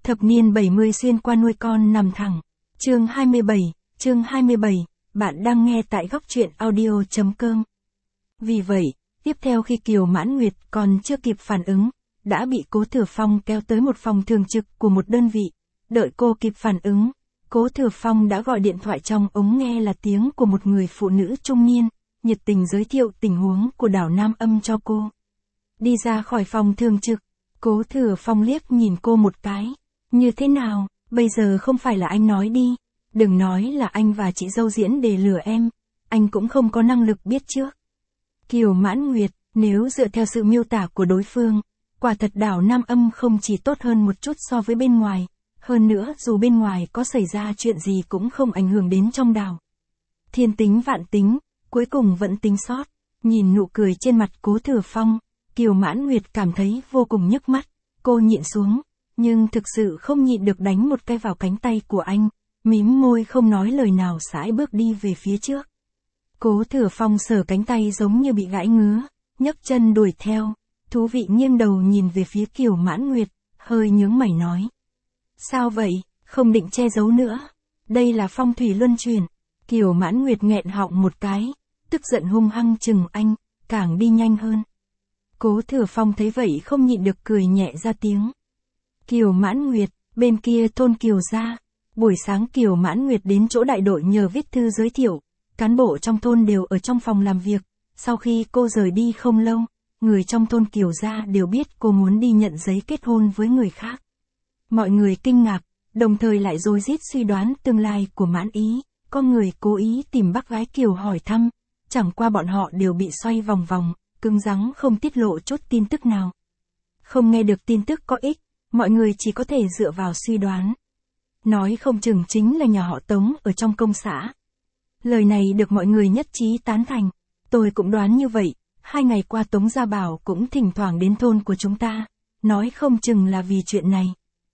Thập niên 70 xuyên qua nuôi con nằm thẳng. Chương 27, bạn đang nghe tại góc truyện audio.com. Vì vậy, tiếp theo khi Kiều Mãn Nguyệt còn chưa kịp phản ứng, đã bị Cố Thừa Phong kéo tới một phòng thường trực của một đơn vị. Đợi cô kịp phản ứng, Cố Thừa Phong đã gọi điện thoại, trong ống nghe là tiếng của một người phụ nữ trung niên, nhiệt tình giới thiệu tình huống của đảo Nam Âm cho cô. Đi ra khỏi phòng thường trực, Cố Thừa Phong liếc nhìn cô một cái. Như thế nào, bây giờ không phải là anh nói đi, đừng nói là anh và chị dâu diễn để lừa em, anh cũng không có năng lực biết trước. Kiều Mãn Nguyệt, nếu dựa theo sự miêu tả của đối phương, quả thật đảo Nam Âm không chỉ tốt hơn một chút so với bên ngoài, hơn nữa dù bên ngoài có xảy ra chuyện gì cũng không ảnh hưởng đến trong đảo. Thiên tính vạn tính, cuối cùng vẫn tính sót. Nhìn nụ cười trên mặt Cố Thừa Phong, Kiều Mãn Nguyệt cảm thấy vô cùng nhức mắt. Cô nhịn xuống, nhưng thực sự không nhịn được đánh một cái vào cánh tay của anh, mím môi không nói lời nào sải bước đi về phía trước. Cố Thừa Phong sờ cánh tay giống như bị gãi ngứa, nhấc chân đuổi theo, thú vị nghiêng đầu nhìn về phía Kiều Mãn Nguyệt, hơi nhướng mày nói. Sao vậy, không định che giấu nữa, đây là phong thủy luân chuyển. Kiều Mãn Nguyệt nghẹn họng một cái, tức giận hung hăng chừng anh, càng đi nhanh hơn. Cố Thừa Phong thấy vậy không nhịn được cười nhẹ ra tiếng. Kiều Mãn Nguyệt, bên kia thôn Kiều gia. Buổi sáng Kiều Mãn Nguyệt đến chỗ đại đội nhờ viết thư giới thiệu, cán bộ trong thôn đều ở trong phòng làm việc. Sau khi cô rời đi không lâu, người trong thôn Kiều gia đều biết cô muốn đi nhận giấy kết hôn với người khác. Mọi người kinh ngạc, đồng thời lại rối rít suy đoán tương lai của Mãn Ý. Có người cố ý tìm bác gái Kiều hỏi thăm, chẳng qua bọn họ đều bị xoay vòng vòng, cứng rắn không tiết lộ chút tin tức nào. Không nghe được tin tức có ích, mọi người chỉ có thể dựa vào suy đoán. Nói không chừng chính là nhà họ Tống ở trong công xã. Lời này được mọi người nhất trí tán thành. Tôi cũng đoán như vậy, 2 ngày qua Tống Gia Bảo cũng thỉnh thoảng đến thôn của chúng ta, nói không chừng là vì chuyện này.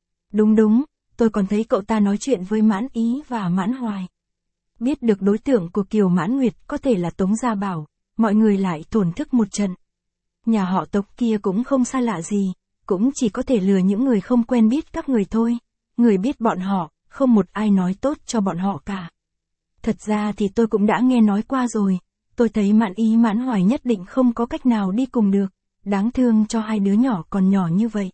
Đúng, tôi còn thấy cậu ta nói chuyện với Mãn Ý và Mãn Hoài. Biết được đối tượng của Kiều Mãn Nguyệt có thể là Tống Gia Bảo, mọi người lại thổn thức một trận. Nhà họ Tống kia cũng không xa lạ gì, cũng chỉ có thể lừa những người không quen biết các người thôi. Người biết bọn họ, không một ai nói tốt cho bọn họ cả. Thật ra thì tôi cũng đã nghe nói qua rồi, tôi thấy Mãn Ý Mãn Hoài nhất định không có cách nào đi cùng được, đáng thương cho 2 đứa nhỏ còn nhỏ như vậy.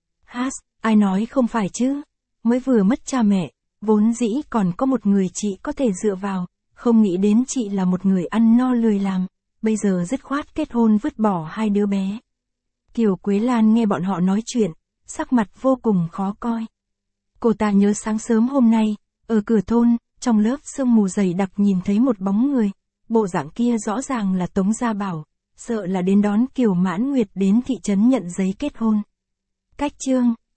Ai nói không phải chứ, mới vừa mất cha mẹ, vốn dĩ còn có một người chị có thể dựa vào, không nghĩ đến chị là một người ăn no lười làm, bây giờ dứt khoát kết hôn vứt bỏ 2 đứa bé. Kiều Quế Lan nghe bọn họ nói chuyện, sắc mặt vô cùng khó coi. Cô ta nhớ sáng sớm hôm nay, ở cửa thôn, trong lớp sương mù dày đặc nhìn thấy một bóng người, bộ dạng kia rõ ràng là Tống Gia Bảo, sợ là đến đón Kiều Mãn Nguyệt đến thị trấn nhận giấy kết hôn. Cách chương